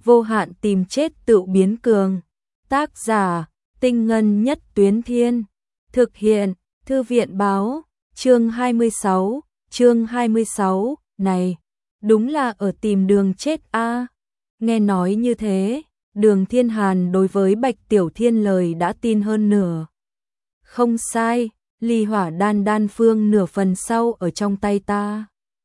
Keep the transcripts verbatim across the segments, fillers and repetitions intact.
vô hạn tìm chết tự biến cường. Tác giả, Tinh Ngân Nhất Tuyến Thiên. Thực hiện, Thư viện Báo. Chương hai mươi sáu, chương hai mươi sáu, này, đúng là ở tìm đường chết a. Nghe nói như thế, Đường Thiên Hàn đối với Bạch Tiểu Thiên lời đã tin hơn nửa. Không sai, ly hỏa đan đan phương nửa phần sau ở trong tay ta.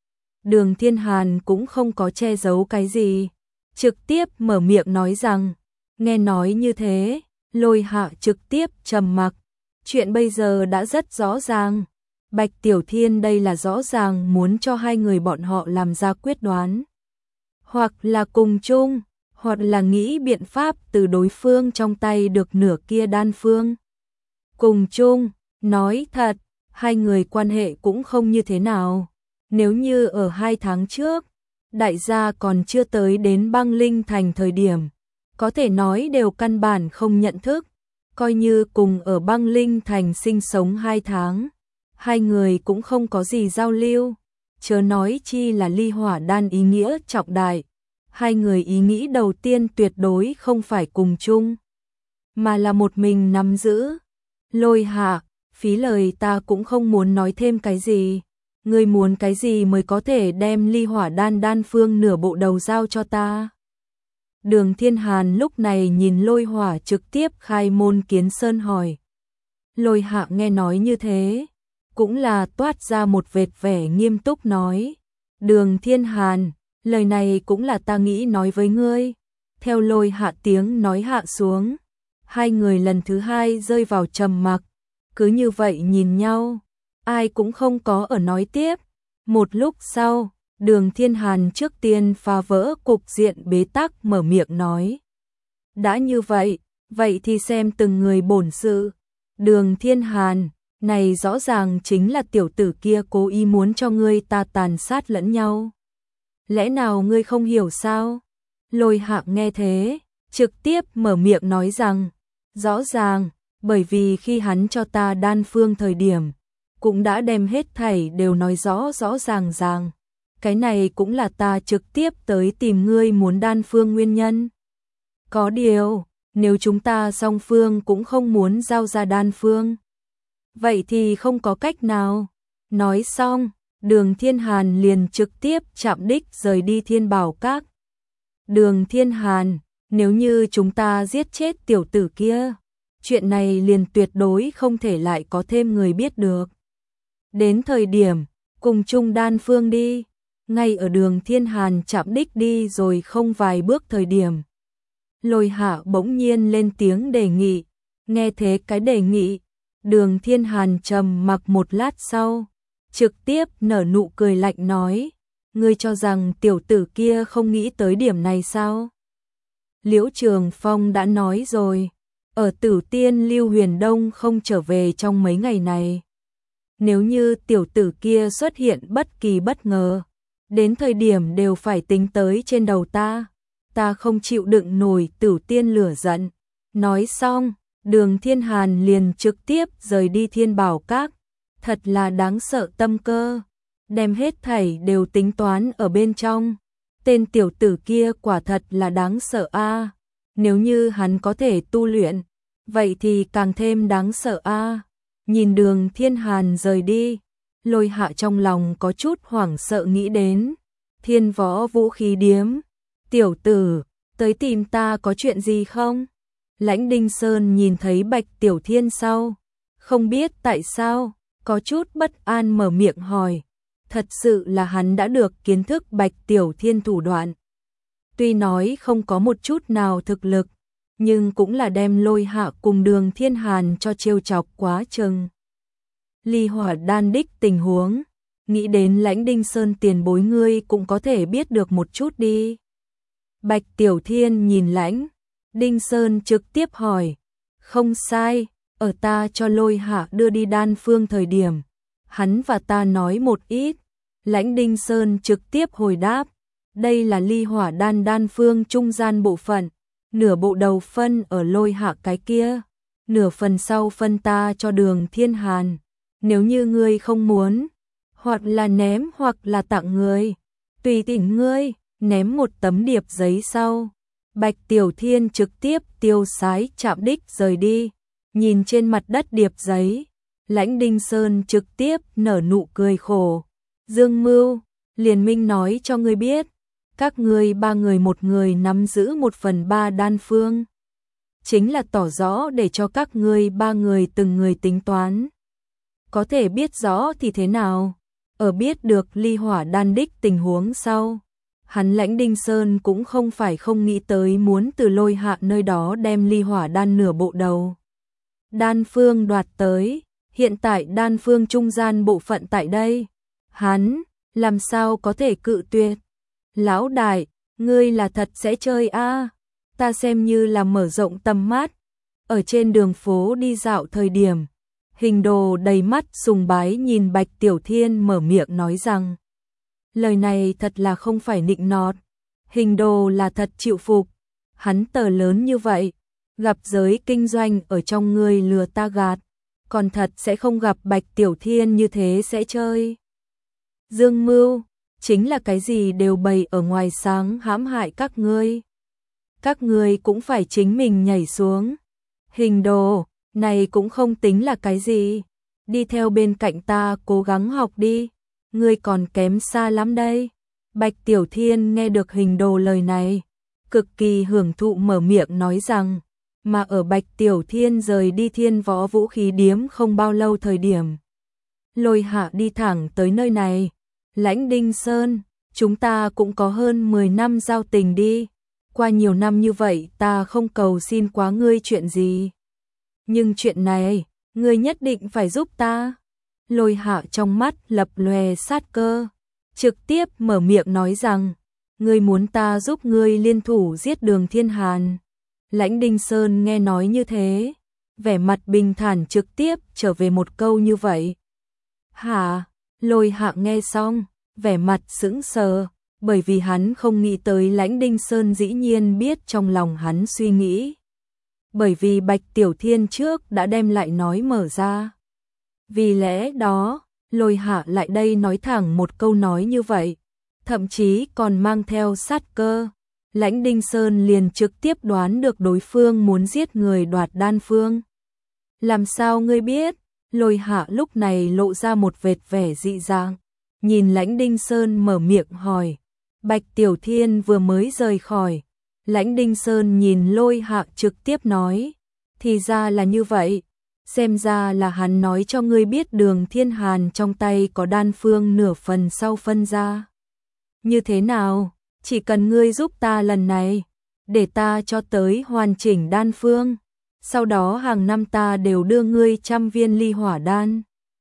Đường Thiên Hàn cũng không có che giấu cái gì, trực tiếp mở miệng nói rằng, nghe nói như thế, Lôi Hạ trực tiếp trầm mặc. Chuyện bây giờ đã rất rõ ràng, Bạch Tiểu Thiên đây là rõ ràng muốn cho hai người bọn họ làm ra quyết đoán. Hoặc là cùng chung, hoặc là nghĩ biện pháp từ đối phương trong tay được nửa kia đan phương. Cùng chung, nói thật, hai người quan hệ cũng không như thế nào. Nếu như ở hai tháng trước, đại gia còn chưa tới đến băng linh thành thời điểm, có thể nói đều căn bản không nhận thức, coi như cùng ở băng linh thành sinh sống hai tháng, hai người cũng không có gì giao lưu, chớ nói chi là ly hỏa đan ý nghĩa trọng đại. Hai người ý nghĩ đầu tiên tuyệt đối không phải cùng chung, mà là một mình nắm giữ. Lôi Hạ, phí lời ta cũng không muốn nói thêm cái gì. Ngươi muốn cái gì mới có thể đem ly hỏa đan đan phương nửa bộ đầu giao cho ta? Đường Thiên Hàn lúc này nhìn Lôi Hỏa trực tiếp khai môn kiến sơn hỏi. Lôi Hạ nghe nói như thế, cũng là toát ra một vệt vẻ nghiêm túc nói. Đường Thiên Hàn, lời này cũng là ta nghĩ nói với ngươi. Theo Lôi Hạ tiếng nói hạ xuống, hai người lần thứ hai rơi vào trầm mặc, cứ như vậy nhìn nhau, ai cũng không có ở nói tiếp. Một lúc sau, Đường Thiên Hàn trước tiên phá vỡ cục diện bế tắc mở miệng nói. Đã như vậy, vậy thì xem từng người bổn sự. Đường Thiên Hàn, này rõ ràng chính là tiểu tử kia cố ý muốn cho ngươi ta tàn sát lẫn nhau. Lẽ nào ngươi không hiểu sao? Lôi Hạ nghe thế, trực tiếp mở miệng nói rằng, rõ ràng, bởi vì khi hắn cho ta đan phương thời điểm, cũng đã đem hết thảy đều nói rõ rõ ràng ràng. Cái này cũng là ta trực tiếp tới tìm ngươi muốn đan phương nguyên nhân. Có điều, nếu chúng ta song phương cũng không muốn giao ra đan phương, vậy thì không có cách nào. Nói xong, Đường Thiên Hàn liền trực tiếp chạm đích rời đi Thiên Bảo Các. Đường Thiên Hàn, nếu như chúng ta giết chết tiểu tử kia, chuyện này liền tuyệt đối không thể lại có thêm người biết được. Đến thời điểm, cùng chung đan phương đi. Ngay ở Đường Thiên Hàn chạm đích đi rồi không vài bước thời điểm, Lôi Hạ bỗng nhiên lên tiếng đề nghị. Nghe thế cái đề nghị, Đường Thiên Hàn trầm mặc một lát sau, trực tiếp nở nụ cười lạnh nói, ngươi cho rằng tiểu tử kia không nghĩ tới điểm này sao? Liễu Trường Phong đã nói rồi, ở Tử Tiên Lưu Huyền Đông không trở về trong mấy ngày này. Nếu như tiểu tử kia xuất hiện bất kỳ bất ngờ, đến thời điểm đều phải tính tới trên đầu ta, ta không chịu đựng nổi Tử Tiên lửa giận. Nói xong, Đường Thiên Hàn liền trực tiếp rời đi Thiên Bảo Các. Thật là đáng sợ tâm cơ, đem hết thảy đều tính toán ở bên trong. Tên tiểu tử kia quả thật là đáng sợ a. Nếu như hắn có thể tu luyện, vậy thì càng thêm đáng sợ a. Nhìn Đường Thiên Hàn rời đi, Lôi Hạ trong lòng có chút hoảng sợ nghĩ đến. Thiên Võ Vũ Khí Điếm, tiểu tử, tới tìm ta có chuyện gì không? Lãnh Đinh Sơn nhìn thấy Bạch Tiểu Thiên sau, không biết tại sao, có chút bất an mở miệng hỏi. Thật sự là hắn đã được kiến thức Bạch Tiểu Thiên thủ đoạn. Tuy nói không có một chút nào thực lực, nhưng cũng là đem Lôi Hạ cùng Đường Thiên Hàn cho trêu chọc quá chừng. Ly hỏa đan đích tình huống, nghĩ đến Lãnh Đinh Sơn tiền bối ngươi cũng có thể biết được một chút đi. Bạch Tiểu Thiên nhìn Lãnh Đinh Sơn trực tiếp hỏi. Không sai, ở ta cho Lôi Hạ đưa đi đan phương thời điểm, hắn và ta nói một ít. Lãnh Đinh Sơn trực tiếp hồi đáp. Đây là ly hỏa đan đan phương trung gian bộ phận, nửa bộ đầu phân ở Lôi Hạ cái kia, nửa phần sau phân ta cho Đường Thiên Hàn. Nếu như ngươi không muốn, hoặc là ném hoặc là tặng người, tùy tỉnh ngươi. Ném một tấm điệp giấy sau, Bạch Tiểu Thiên trực tiếp tiêu sái chạm đích rời đi, nhìn trên mặt đất điệp giấy, Lãnh Đinh Sơn trực tiếp nở nụ cười khổ. Dương Mưu, Liên Minh nói cho ngươi biết, các ngươi ba người một người nắm giữ một phần ba đan phương. Chính là tỏ rõ để cho các ngươi ba người từng người tính toán. Có thể biết rõ thì thế nào? Ở biết được ly hỏa đan đích tình huống sau, hắn Lãnh Đinh Sơn cũng không phải không nghĩ tới muốn từ Lôi Hạ nơi đó đem ly hỏa đan nửa bộ đầu đan phương đoạt tới, hiện tại đan phương trung gian bộ phận tại đây, hắn làm sao có thể cự tuyệt. Lão đại, ngươi là thật sẽ chơi a? À? Ta xem như là mở rộng tầm mắt. Ở trên đường phố đi dạo thời điểm, Hình Đồ đầy mắt sùng bái nhìn Bạch Tiểu Thiên mở miệng nói rằng, lời này thật là không phải nịnh nọt. Hình Đồ là thật chịu phục, hắn tờ lớn như vậy, gặp giới kinh doanh ở trong người lừa ta gạt, còn thật sẽ không gặp Bạch Tiểu Thiên như thế sẽ chơi. Dương Mưu, chính là cái gì đều bày ở ngoài sáng hãm hại các ngươi. Các ngươi cũng phải chính mình nhảy xuống. Hình Đồ, này cũng không tính là cái gì. Đi theo bên cạnh ta cố gắng học đi. Ngươi còn kém xa lắm đây. Bạch Tiểu Thiên nghe được Hình Đồ lời này, cực kỳ hưởng thụ mở miệng nói rằng, mà ở Bạch Tiểu Thiên rời đi Thiên Võ Vũ Khí Điếm không bao lâu thời điểm, Lôi Hạ đi thẳng tới nơi này. Lãnh Đinh Sơn, chúng ta cũng có hơn mười năm giao tình đi. Qua nhiều năm như vậy ta không cầu xin quá ngươi chuyện gì. Nhưng chuyện này, ngươi nhất định phải giúp ta. Lôi Hạ trong mắt lập lòe sát cơ, trực tiếp mở miệng nói rằng, ngươi muốn ta giúp ngươi liên thủ giết Đường Thiên Hàn. Lãnh Đinh Sơn nghe nói như thế, vẻ mặt bình thản trực tiếp trở về một câu như vậy. Hả? Lôi Hạ nghe xong, vẻ mặt sững sờ, bởi vì hắn không nghĩ tới Lãnh Đinh Sơn dĩ nhiên biết trong lòng hắn suy nghĩ. Bởi vì Bạch Tiểu Thiên trước đã đem lại nói mở ra. Vì lẽ đó, Lôi Hạ lại đây nói thẳng một câu nói như vậy, thậm chí còn mang theo sát cơ. Lãnh Đinh Sơn liền trực tiếp đoán được đối phương muốn giết người đoạt đan phương. Làm sao ngươi biết? Lôi Hạ lúc này lộ ra một vệt vẻ dị dạng, nhìn Lãnh Đinh Sơn mở miệng hỏi. Bạch Tiểu Thiên vừa mới rời khỏi, Lãnh Đinh Sơn nhìn Lôi Hạ trực tiếp nói, thì ra là như vậy, xem ra là hắn nói cho ngươi biết Đường Thiên Hàn trong tay có đan phương nửa phần sau phân ra. Như thế nào, chỉ cần ngươi giúp ta lần này, để ta cho tới hoàn chỉnh đan phương, sau đó hàng năm ta đều đưa ngươi trăm viên ly hỏa đan.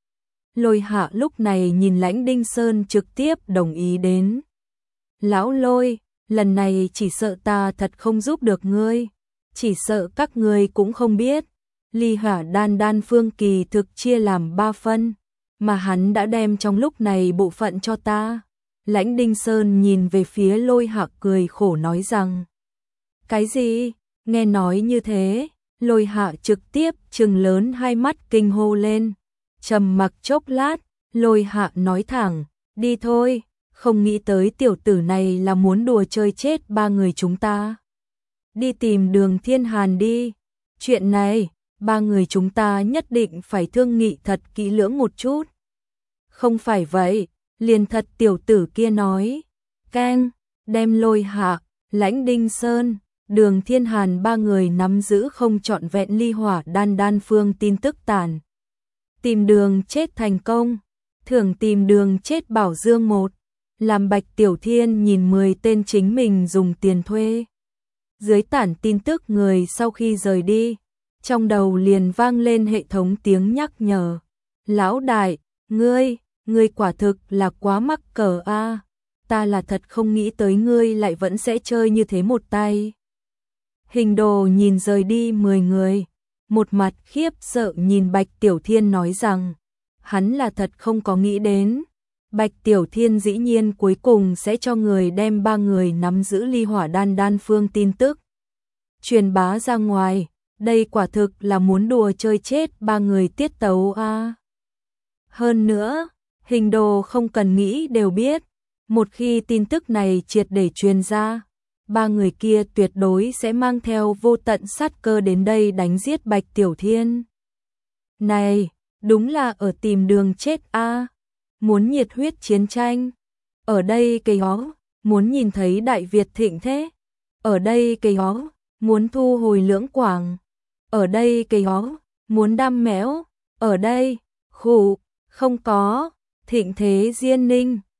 Lôi Hạ lúc này nhìn Lãnh Đinh Sơn trực tiếp đồng ý đến. Lão Lôi, lần này chỉ sợ ta thật không giúp được ngươi, chỉ sợ các ngươi cũng không biết, ly hỏa đan đan phương kỳ thực chia làm ba phân, mà hắn đã đem trong lúc này bộ phận cho ta. Lãnh Đinh Sơn nhìn về phía Lôi Hạ cười khổ nói rằng, cái gì? Nghe nói như thế, Lôi Hạ trực tiếp trừng lớn hai mắt kinh hô lên. Trầm mặc chốc lát, Lôi Hạ nói thẳng, đi thôi, không nghĩ tới tiểu tử này là muốn đùa chơi chết ba người chúng ta. Đi tìm Đường Thiên Hàn đi, chuyện này, ba người chúng ta nhất định phải thương nghị thật kỹ lưỡng một chút. Không phải vậy, liền thật tiểu tử kia nói, keng, đem Lôi Hạ, Lãnh Đinh Sơn, Đường Thiên Hàn ba người nắm giữ không trọn vẹn ly hỏa đan đan phương tin tức tàn. Tìm đường chết thành công, thưởng tìm đường chết bảo dương một, làm Bạch Tiểu Thiên nhìn mười tên chính mình dùng tiền thuê. Dưới tản tin tức người sau khi rời đi, trong đầu liền vang lên hệ thống tiếng nhắc nhở. Lão đại, ngươi, ngươi quả thực là quá mắc cỡ a, ta là thật không nghĩ tới ngươi lại vẫn sẽ chơi như thế một tay. Hình Đồ nhìn rời đi mười người, một mặt khiếp sợ nhìn Bạch Tiểu Thiên nói rằng, hắn là thật không có nghĩ đến, Bạch Tiểu Thiên dĩ nhiên cuối cùng sẽ cho người đem ba người nắm giữ ly hỏa đan đan phương tin tức truyền bá ra ngoài, đây quả thực là muốn đùa chơi chết ba người tiết tấu a. À. Hơn nữa, Hình Đồ không cần nghĩ đều biết, một khi tin tức này triệt để truyền ra, ba người kia tuyệt đối sẽ mang theo vô tận sát cơ đến đây đánh giết Bạch Tiểu Thiên. Này, đúng là ở tìm đường chết a, muốn nhiệt huyết chiến tranh. Ở đây cây ó, muốn nhìn thấy Đại Việt thịnh thế. Ở đây cây ó, muốn thu hồi Lưỡng Quảng. Ở đây cây ó, muốn đam mẽo. Ở đây, khụ, không có, thịnh thế Diên Ninh.